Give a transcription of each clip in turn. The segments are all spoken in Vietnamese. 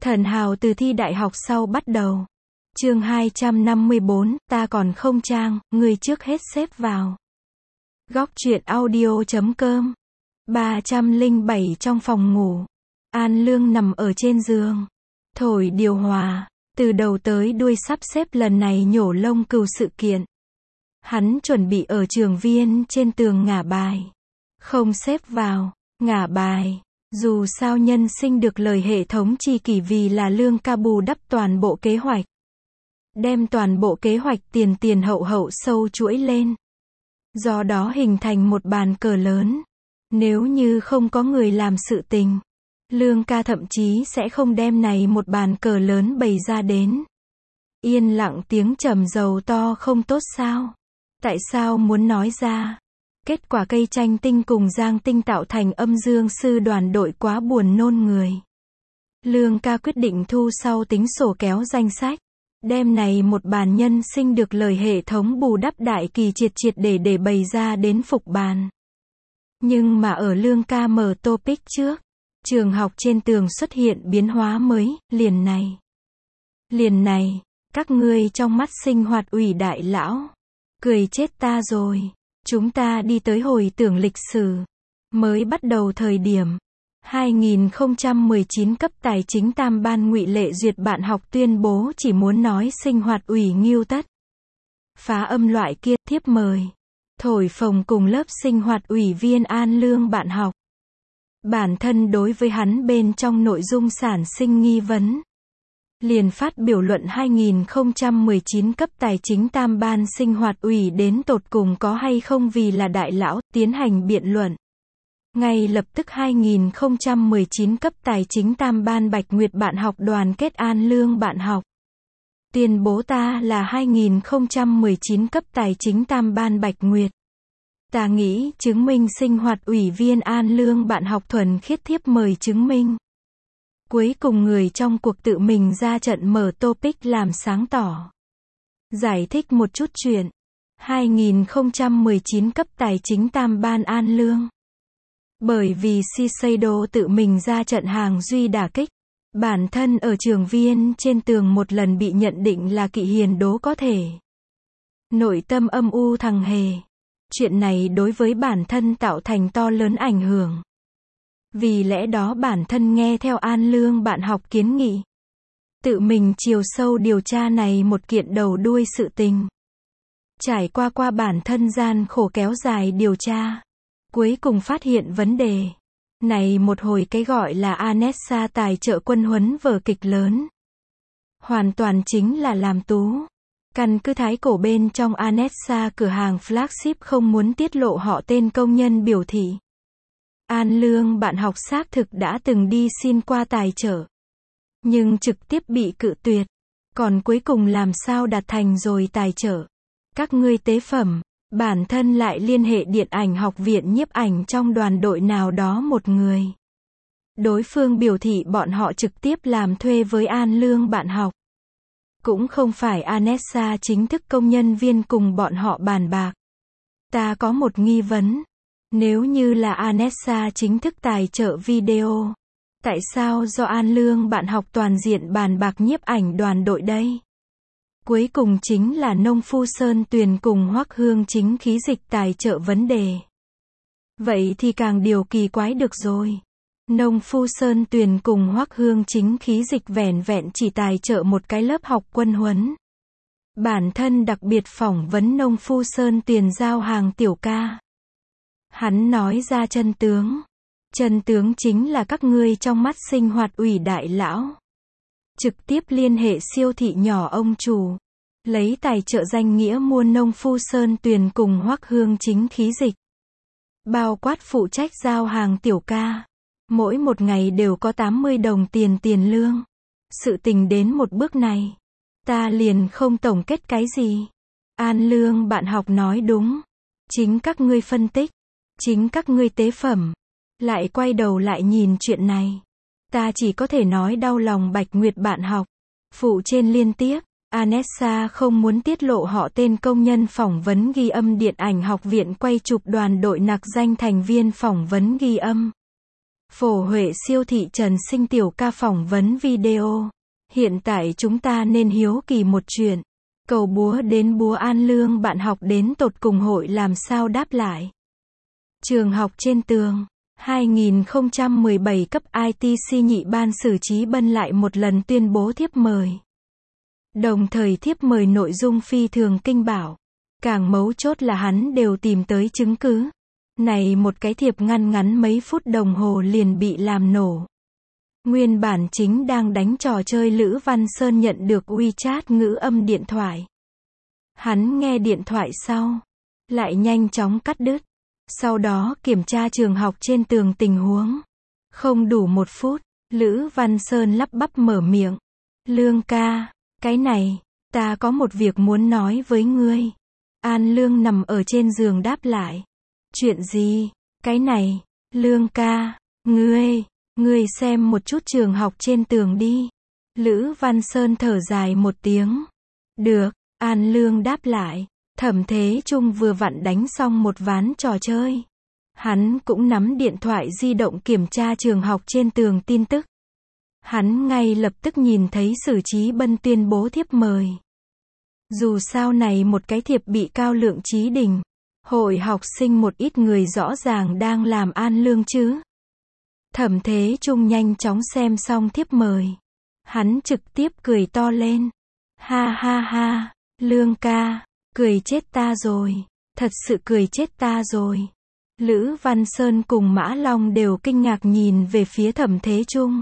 Thần hào từ thi đại học sau bắt đầu. Chương 254, ta còn không trang, người trước hết xếp vào. Góc truyện audio.com 307 trong phòng ngủ. An Lương nằm ở trên giường. Thổi điều hòa. Từ đầu tới đuôi sắp xếp lần này nhổ lông cừu sự kiện. Hắn chuẩn bị ở trường viên trên tường ngả bài. Không xếp vào. Ngả bài. Dù sao nhân sinh được lời hệ thống chi kỷ vì là Lương ca bù đắp toàn bộ kế hoạch. Đem toàn bộ kế hoạch tiền hậu sâu chuỗi lên. Do đó hình thành một bàn cờ lớn. Nếu như không có người làm sự tình, Lương ca thậm chí sẽ không đem này một bàn cờ lớn bày ra đến. Yên lặng tiếng trầm dầu to không tốt sao? Tại sao muốn nói ra? Kết quả cây tranh tinh cùng Giang Tinh tạo thành âm dương sư đoàn đội quá buồn nôn người. Lương ca quyết định thu sau tính sổ kéo danh sách. Đem này một bàn nhân sinh được lời hệ thống bù đắp đại kỳ triệt để bày ra đến phục bàn. Nhưng mà ở Lương ca mở topic trước, trường học trên tường xuất hiện biến hóa mới, liền này, các ngươi trong mắt sinh hoạt ủy đại lão. Cười chết ta rồi. Chúng ta đi tới hồi tưởng lịch sử. Mới bắt đầu thời điểm 2019 cấp tài chính tam ban Ngụy Lệ Duyệt bạn học tuyên bố chỉ muốn nói sinh hoạt ủy nghiêu tất. Phá âm loại kia, thiếp mời. Thổi phồng cùng lớp sinh hoạt ủy viên An Lương bạn học. Bản thân đối với hắn bên trong nội dung sản sinh nghi vấn. Liền phát biểu luận 2019 cấp tài chính tam ban sinh hoạt ủy đến tột cùng có hay không vì là đại lão, tiến hành biện luận. Ngay lập tức 2019 cấp tài chính tam ban Bạch Nguyệt bạn học đoàn kết An Lương bạn học. Tuyên bố ta là 2019 cấp tài chính tam ban Bạch Nguyệt. Ta nghĩ chứng minh sinh hoạt ủy viên An Lương bạn học thuần khiết thiếp mời chứng minh. Cuối cùng người trong cuộc tự mình ra trận mở topic làm sáng tỏ. Giải thích một chút chuyện. 2019 cấp tài chính tam ban An Lương. Bởi vì Shiseido tự mình ra trận hàng duy đả kích. Bản thân ở trường viên trên tường một lần bị nhận định là kỵ hiền đố có thể. Nội tâm âm u thằng hề. Chuyện này đối với bản thân tạo thành to lớn ảnh hưởng. Vì lẽ đó bản thân nghe theo An Lương bạn học kiến nghị. Tự mình chiều sâu điều tra này một kiện đầu đuôi sự tình. Trải qua bản thân gian khổ kéo dài điều tra. Cuối cùng phát hiện vấn đề. Này một hồi cái gọi là Anessa tài trợ quân huấn vở kịch lớn. Hoàn toàn chính là làm tú. Căn cứ thái cổ bên trong Anessa cửa hàng flagship không muốn tiết lộ họ tên công nhân biểu thị. An Lương bạn học xác thực đã từng đi xin qua tài trợ. Nhưng trực tiếp bị cự tuyệt. Còn cuối cùng làm sao đạt thành rồi tài trợ. Các ngươi tế phẩm, bản thân lại liên hệ điện ảnh học viện nhiếp ảnh trong đoàn đội nào đó một người. Đối phương biểu thị bọn họ trực tiếp làm thuê với An Lương bạn học. Cũng không phải Anessa chính thức công nhân viên cùng bọn họ bàn bạc. Ta có một nghi vấn. Nếu như là Anessa chính thức tài trợ video, tại sao do An Lương bạn học toàn diện bàn bạc nhiếp ảnh đoàn đội đây? Cuối cùng chính là Nông Phu Sơn Tuyền cùng Hoắc Hương Chính khí dịch tài trợ vấn đề. Vậy thì càng điều kỳ quái được rồi. Nông Phu Sơn Tuyền cùng Hoắc Hương Chính khí dịch vẻn chỉ tài trợ một cái lớp học quân huấn. Bản thân đặc biệt phỏng vấn Nông Phu Sơn Tuyền giao hàng tiểu ca. Hắn nói ra chân tướng. Chân tướng chính là các ngươi trong mắt sinh hoạt ủy đại lão. Trực tiếp liên hệ siêu thị nhỏ ông chủ. Lấy tài trợ danh nghĩa mua Nông Phu Sơn Tuyền cùng Hoắc Hương Chính khí dịch. Bao quát phụ trách giao hàng tiểu ca. Mỗi một ngày đều có 80 đồng tiền lương. Sự tình đến một bước này. Ta liền không tổng kết cái gì. An Lương bạn học nói đúng. Chính các ngươi phân tích. Chính các ngươi tế phẩm. Lại quay đầu lại nhìn chuyện này. Ta chỉ có thể nói đau lòng Bạch Nguyệt bạn học. Phụ trên liên tiếp. Anessa không muốn tiết lộ họ tên công nhân phỏng vấn ghi âm điện ảnh học viện quay chụp đoàn đội nặc danh thành viên phỏng vấn ghi âm. Phổ Huệ siêu thị Trần Sinh tiểu ca phỏng vấn video. Hiện tại chúng ta nên hiếu kỳ một chuyện. Cầu búa đến búa An Lương bạn học đến tột cùng hội làm sao đáp lại. Trường học trên tường. 2017 cấp ITC nhị ban xử trí Bân lại một lần tuyên bố thiếp mời. Đồng thời thiếp mời nội dung phi thường kinh bảo. Càng mấu chốt là hắn đều tìm tới chứng cứ. Này một cái thiệp ngăn ngắn mấy phút đồng hồ liền bị làm nổ. Nguyên bản chính đang đánh trò chơi Lữ Văn Sơn nhận được WeChat ngữ âm điện thoại. Hắn nghe điện thoại sau, lại nhanh chóng cắt đứt. Sau đó kiểm tra trường học trên tường tình huống. Không đủ một phút, Lữ Văn Sơn lắp bắp mở miệng. Lương ca, cái này, ta có một việc muốn nói với ngươi. An Lương nằm ở trên giường đáp lại. Chuyện gì? Cái này, Lương ca, ngươi xem một chút trường học trên tường đi. Lữ Văn Sơn thở dài một tiếng. Được, An Lương đáp lại. Thẩm Thế Trung vừa vặn đánh xong một ván trò chơi. Hắn cũng nắm điện thoại di động kiểm tra trường học trên tường tin tức. Hắn ngay lập tức nhìn thấy Sử Chí Bân tuyên bố thiếp mời. Dù sao này một cái thiệp bị Cao Lượng Chí Đình, hội học sinh một ít người rõ ràng đang làm An Lương chứ. Thẩm Thế Trung nhanh chóng xem xong thiếp mời. Hắn trực tiếp cười to lên. Ha ha ha, Lương ca, cười chết ta rồi. Thật sự cười chết ta rồi. Lữ Văn Sơn cùng Mã Long đều kinh ngạc nhìn về phía Thẩm Thế Trung.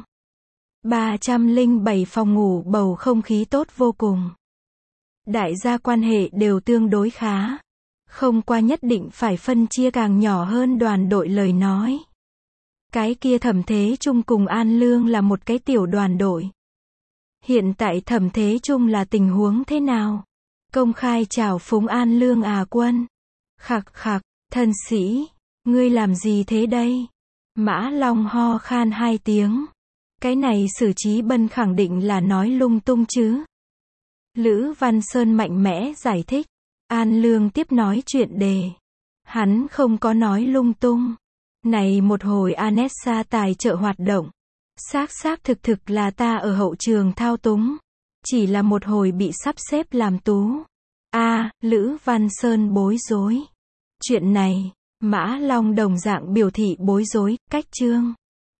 307 phòng ngủ bầu không khí tốt vô cùng. Đại gia quan hệ đều tương đối khá. Không qua nhất định phải phân chia càng nhỏ hơn đoàn đội lời nói. Cái kia Thẩm Thế Trung cùng An Lương là một cái tiểu đoàn đội. Hiện tại Thẩm Thế Trung là tình huống thế nào? Công khai chào phúng An Lương à quân? Khặc khặc, thân sĩ, ngươi làm gì thế đây? Mã Long ho khan 2 tiếng. Cái này Sử Chí Bân khẳng định là nói lung tung chứ. Lữ Văn Sơn mạnh mẽ giải thích. An Lương tiếp nói chuyện đề. Hắn không có nói lung tung. Này một hồi Anessa tài trợ hoạt động. Xác thực là ta ở hậu trường thao túng. Chỉ là một hồi bị sắp xếp làm tú. Lữ Văn Sơn bối rối. Chuyện này, Mã Long đồng dạng biểu thị bối rối, cách chương.